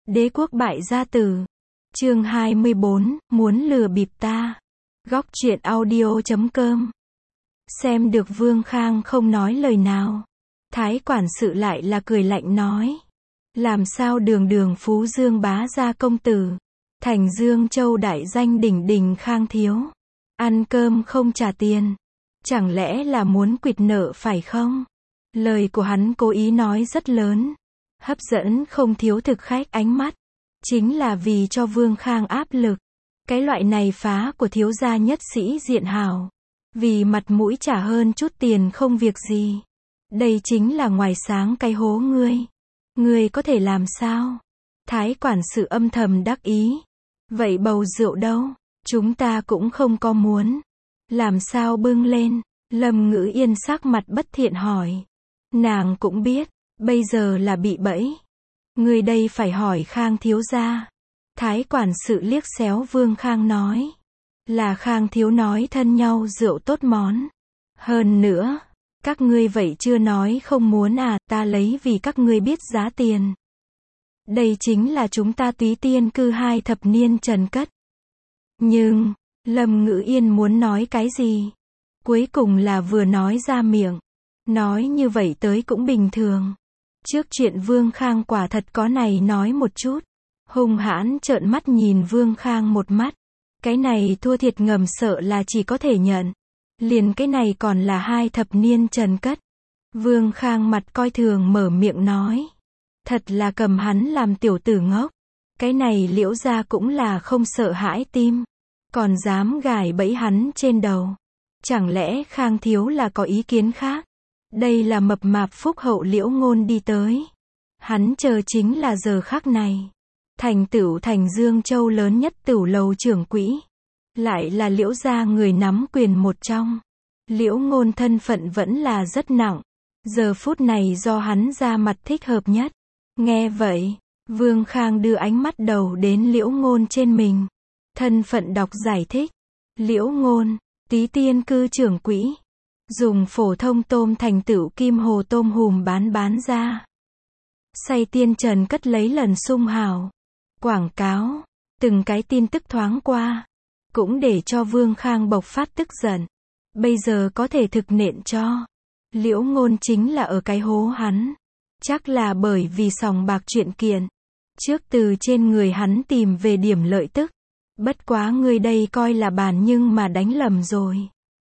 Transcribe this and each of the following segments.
Đế quốc bại gia tử. Chương 24, muốn lừa bịp ta. Góc truyện audio.com. Xem được Vương Khang không nói lời nào. Thái quản sự lại là cười lạnh nói. Làm sao đường đường Phú Dương bá gia công tử. Thành Dương Châu đại danh đỉnh đỉnh Khang thiếu. Ăn cơm không trả tiền. Chẳng lẽ là muốn quỵt nợ phải không? Lời của hắn cố ý nói rất lớn. Hấp dẫn không thiếu thực khách ánh mắt. Chính là vì cho Vương Khang áp lực. Cái loại này phá của thiếu gia nhất sĩ diện hào. Vì mặt mũi trả hơn chút tiền không việc gì. Đây chính là ngoài sáng cái hố ngươi. Ngươi có thể làm sao? Thái quản sự âm thầm đắc ý. Vậy bầu rượu đâu? Chúng ta cũng không có muốn. Làm sao bưng lên? Lâm Ngữ Yên sắc mặt bất thiện hỏi. Nàng cũng biết, bây giờ là bị bẫy. Người đây phải hỏi Khang thiếu gia. Thái quản sự liếc xéo Vương Khang nói. Là Khang thiếu nói thân nhau rượu tốt món. Hơn nữa, các ngươi vậy chưa nói không muốn à, ta lấy vì các ngươi biết giá tiền. Đây chính là chúng ta Túy Tiên cư 2 thập niên trần cất. Nhưng, Lâm Ngữ Yên muốn nói cái gì? Cuối cùng là vừa nói ra miệng. Nói như vậy tới cũng bình thường. Trước chuyện Vương Khang quả thật có này nói một chút. Hung hãn trợn mắt nhìn Vương Khang một mắt. Cái này thua thiệt ngầm sợ là chỉ có thể nhận. Liền cái này còn là 2 thập niên trần cất. Vương Khang mặt coi thường mở miệng nói. Thật là cầm hắn làm tiểu tử ngốc. Cái này Liễu gia cũng là không sợ hãi tim. Còn dám gài bẫy hắn trên đầu. Chẳng lẽ Khang thiếu là có ý kiến khác? Đây là mập mạp phúc hậu Liễu Ngôn đi tới. Hắn chờ chính là giờ khắc này. Thành tửu Thành Dương Châu lớn nhất tửu lầu trưởng quỹ. Lại là Liễu gia người nắm quyền một trong. Liễu Ngôn thân phận vẫn là rất nặng. Giờ phút này do hắn ra mặt thích hợp nhất. Nghe vậy, Vương Khang đưa ánh mắt đầu đến Liễu Ngôn trên mình. Thân phận đọc giải thích. Liễu Ngôn, Túy Tiên cư trưởng quỹ. Dùng phổ thông tôm thành tửu kim hồ tôm hùm bán ra. Say tiên trần cất lấy lần sung hào. Quảng cáo. Từng cái tin tức thoáng qua. Cũng để cho Vương Khang bộc phát tức giận. Bây giờ có thể thực nện cho. Liễu Ngôn chính là ở cái hố hắn. Chắc là bởi vì sòng bạc chuyện kiện. Trước từ trên người hắn tìm về điểm lợi tức. Bất quá ngươi đây coi là bàn nhưng mà đánh lầm rồi.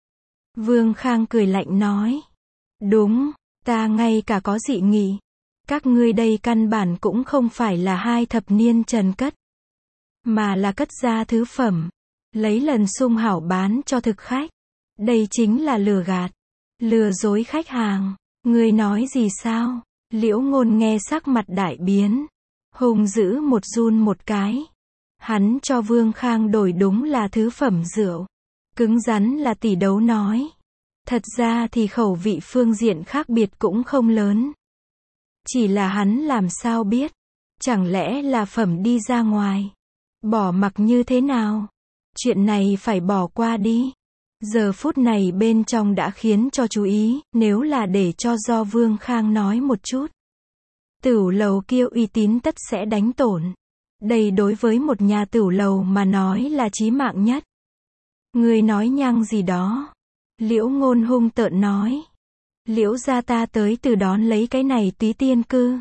Vương Khang cười lạnh nói. Đúng, ta ngay cả có dị nghị. Các ngươi đây căn bản cũng không phải là 2 thập niên trần cất. Mà là cất ra thứ phẩm. Lấy lần sung hảo bán cho thực khách. Đây chính là lừa gạt. Lừa dối khách hàng. Ngươi nói gì sao? Liễu Ngôn nghe sắc mặt đại biến. Hùng dữ một run một cái. Hắn cho Vương Khang đổi đúng là thứ phẩm rượu. Cứng rắn là tỷ đấu nói. Thật ra thì khẩu vị phương diện khác biệt cũng không lớn. Chỉ là hắn làm sao biết. Chẳng lẽ là phẩm đi ra ngoài. Bỏ mặc như thế nào. Chuyện này phải bỏ qua đi. Giờ phút này bên trong đã khiến cho chú ý. Nếu là để cho do Vương Khang nói một chút. Tửu lầu kia uy tín tất sẽ đánh tổn. Đây đối với một nhà tửu lầu mà nói là chí mạng nhất. Người nói nhăng gì đó. Liễu Ngôn hung tợn nói. Liễu gia ta tới từ đón lấy cái này Túy Tiên cư.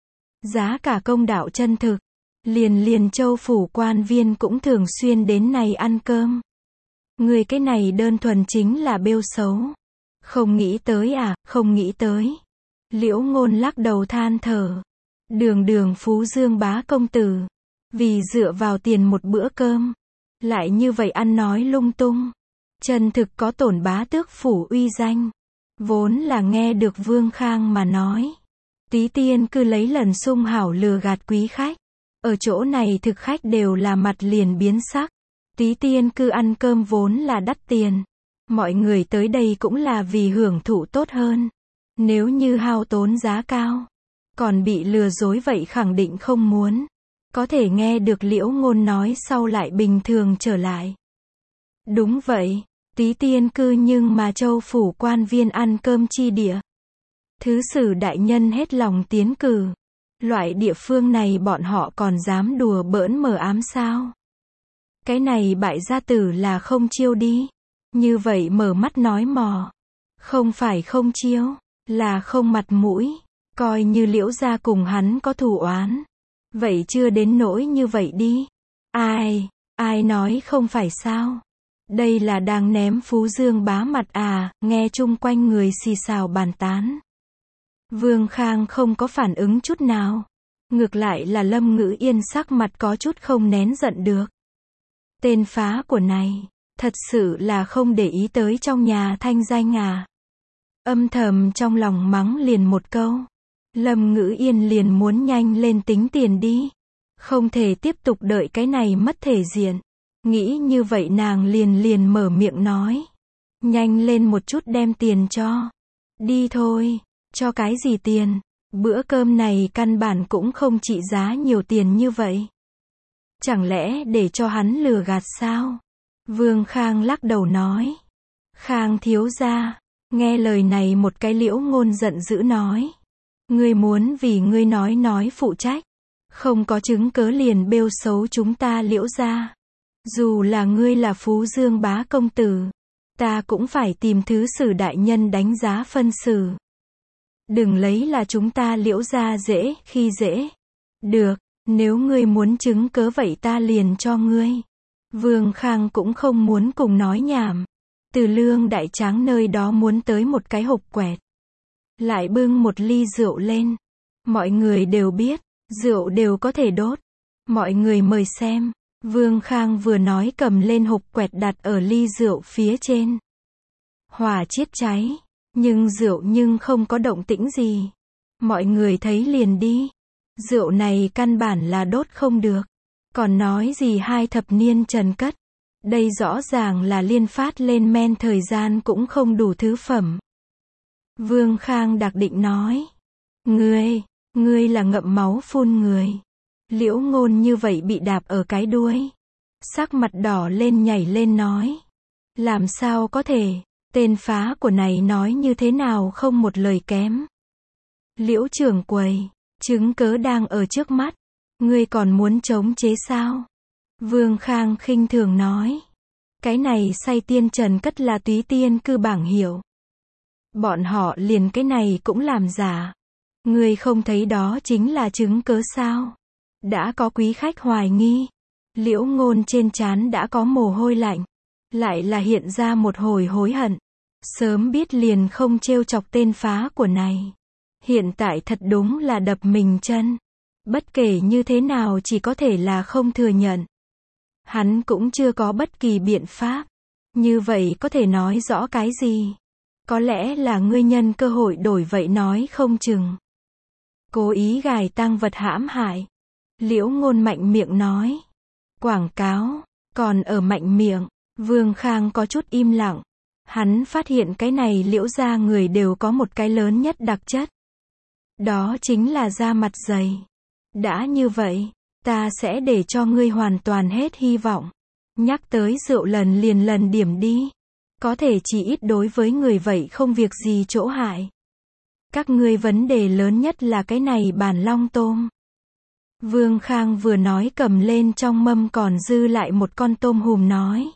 Giá cả công đạo chân thực. Liền châu phủ quan viên cũng thường xuyên đến này ăn cơm. Người cái này đơn thuần chính là bêu xấu. Không nghĩ tới à, không nghĩ tới. Liễu Ngôn lắc đầu than thở. Đường đường Phú Dương bá công tử. Vì dựa vào tiền một bữa cơm. Lại như vậy ăn nói lung tung. Chân thực có tổn bá tước phủ uy danh. Vốn là nghe được Vương Khang mà nói. Túy Tiên cư lấy lần sung hảo lừa gạt quý khách. Ở chỗ này thực khách đều là mặt liền biến sắc. Túy Tiên cư ăn cơm vốn là đắt tiền. Mọi người tới đây cũng là vì hưởng thụ tốt hơn. Nếu như hao tốn giá cao. Còn bị lừa dối vậy khẳng định không muốn. Có thể nghe được Liễu Ngôn nói sau lại bình thường trở lại. Đúng vậy, Túy Tiên cư nhưng mà châu phủ quan viên ăn cơm chi địa. Thứ sử đại nhân hết lòng tiến cử. Loại địa phương này bọn họ còn dám đùa bỡn mờ ám sao? Cái này bại gia tử là không chiêu đi. Như vậy mở mắt nói mò. Không phải không chiêu, là không mặt mũi. Coi như Liễu gia cùng hắn có thù oán. Vậy chưa đến nỗi như vậy đi. Ai nói không phải sao? Đây là đang ném Phú Dương Bá mặt à, nghe chung quanh người xì xào bàn tán. Vương Khang không có phản ứng chút nào. Ngược lại là Lâm Ngữ Yên sắc mặt có chút không nén giận được. Tên phá của này, thật sự là không để ý tới trong nhà thanh danh à. Âm thầm trong lòng mắng liền một câu. Lâm Ngữ Yên liền muốn nhanh lên tính tiền đi. Không thể tiếp tục đợi cái này mất thể diện. Nghĩ như vậy nàng liền mở miệng nói. Nhanh lên một chút đem tiền cho. Đi thôi, cho cái gì tiền? Bữa cơm này căn bản cũng không trị giá nhiều tiền như vậy. Chẳng lẽ để cho hắn lừa gạt sao? Vương Khang lắc đầu nói. Khang thiếu gia, nghe lời này một cái Liễu Ngôn giận dữ nói. Ngươi muốn vì ngươi nói phụ trách. Không có chứng cớ liền bêu xấu chúng ta Liễu gia. Dù là ngươi là Phú Dương Bá công tử, ta cũng phải tìm thứ sử đại nhân đánh giá phân xử. Đừng lấy là chúng ta Liễu gia dễ khi dễ. Được, nếu ngươi muốn chứng cớ vậy ta liền cho ngươi. Vương Khang cũng không muốn cùng nói nhảm. Từ Lương Đại Tráng nơi đó muốn tới một cái hộp quẹt. Lại bưng một ly rượu lên. Mọi người đều biết, rượu đều có thể đốt. Mọi người mời xem. Vương Khang vừa nói cầm lên hộp quẹt đặt ở ly rượu phía trên. Hỏa chiết cháy, nhưng rượu không có động tĩnh gì. Mọi người thấy liền đi. Rượu này căn bản là đốt không được. Còn nói gì 2 thập niên trần cất. Đây rõ ràng là liên phát lên men thời gian cũng không đủ thứ phẩm. Vương Khang đặc định nói. Ngươi là ngậm máu phun người. Liễu Ngôn như vậy bị đạp ở cái đuôi. Sắc mặt đỏ lên nhảy lên nói. Làm sao có thể, tên phá của này nói như thế nào không một lời kém. Liễu trưởng quầy, chứng cớ đang ở trước mắt. Ngươi còn muốn chống chế sao? Vương Khang khinh thường nói. Cái này say tiên trần cất là túy tiên cư bảng hiệu. Bọn họ liền cái này cũng làm giả. Ngươi không thấy đó chính là chứng cớ sao? Đã có quý khách hoài nghi. Liễu Ngôn trên trán đã có mồ hôi lạnh. Lại là hiện ra một hồi hối hận. Sớm biết liền không trêu chọc tên phá của này. Hiện tại thật đúng là đập mình chân. Bất kể như thế nào chỉ có thể là không thừa nhận. Hắn cũng chưa có bất kỳ biện pháp. Như vậy có thể nói rõ cái gì? Có lẽ là ngươi nhân cơ hội đổi vậy nói không chừng. Cố ý gài tang vật hãm hại. Liễu Ngôn mạnh miệng nói. Quảng cáo, còn ở mạnh miệng. Vương Khang có chút im lặng. Hắn phát hiện cái này Liễu gia người đều có một cái lớn nhất đặc chất. Đó chính là da mặt dày. Đã như vậy, ta sẽ để cho ngươi hoàn toàn hết hy vọng. Nhắc tới rượu lần điểm đi. Có thể chỉ ít đối với người vậy không việc gì chỗ hại. Các ngươi vấn đề lớn nhất là cái này bàn long tôm. Vương Khang vừa nói cầm lên trong mâm còn dư lại một con tôm hùm nói.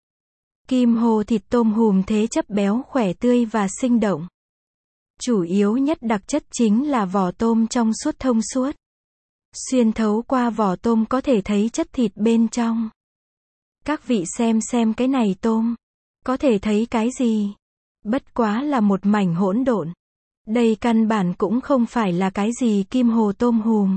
Kim hồ thịt tôm hùm thế chấp béo khỏe tươi và sinh động. Chủ yếu nhất đặc chất chính là vỏ tôm trong suốt thông suốt. Xuyên thấu qua vỏ tôm có thể thấy chất thịt bên trong. Các vị xem cái này tôm. Có thể thấy cái gì? Bất quá là một mảnh hỗn độn. Đây căn bản cũng không phải là cái gì kim hồ tôm hùm.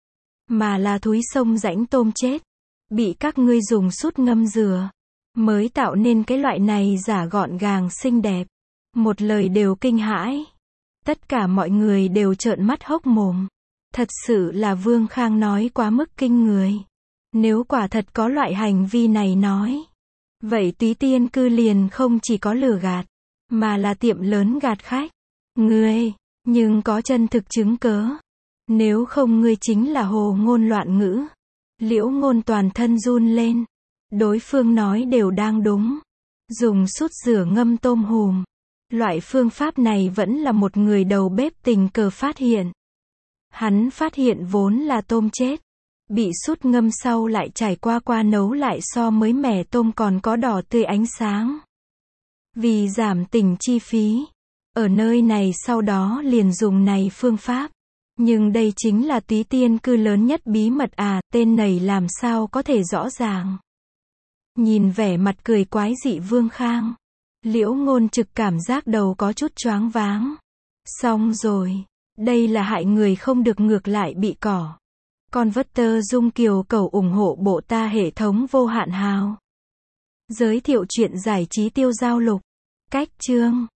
Mà là thúi sông rãnh tôm chết. Bị các ngươi dùng sút ngâm rửa. Mới tạo nên cái loại này giả gọn gàng xinh đẹp. Một lời đều kinh hãi. Tất cả mọi người đều trợn mắt hốc mồm. Thật sự là Vương Khang nói quá mức kinh người. Nếu quả thật có loại hành vi này nói. Vậy túy tiên cư liền không chỉ có lừa gạt. Mà là tiệm lớn gạt khách. Ngươi, nhưng có chân thực chứng cớ. Nếu không ngươi chính là hồ ngôn loạn ngữ. Liễu Ngôn toàn thân run lên. Đối phương nói đều đang đúng. Dùng sút rửa ngâm tôm hùm. Loại phương pháp này vẫn là một người đầu bếp tình cờ phát hiện. Hắn phát hiện vốn là tôm chết, bị sút ngâm sau lại trải qua nấu lại so mới mẻ tôm còn có đỏ tươi ánh sáng. Vì giảm tình chi phí, ở nơi này sau đó liền dùng này phương pháp. Nhưng đây chính là Túy Tiên cư lớn nhất bí mật à, tên này làm sao có thể rõ ràng. Nhìn vẻ mặt cười quái dị Vương Khang, Liễu Ngôn Trực cảm giác đầu có chút choáng váng. Xong rồi, đây là hại người không được ngược lại bị cỏ. Converter Dung Kiều cầu ủng hộ bộ ta hệ thống vô hạn hào. Giới thiệu truyện giải trí tiêu giao lục. Cách chương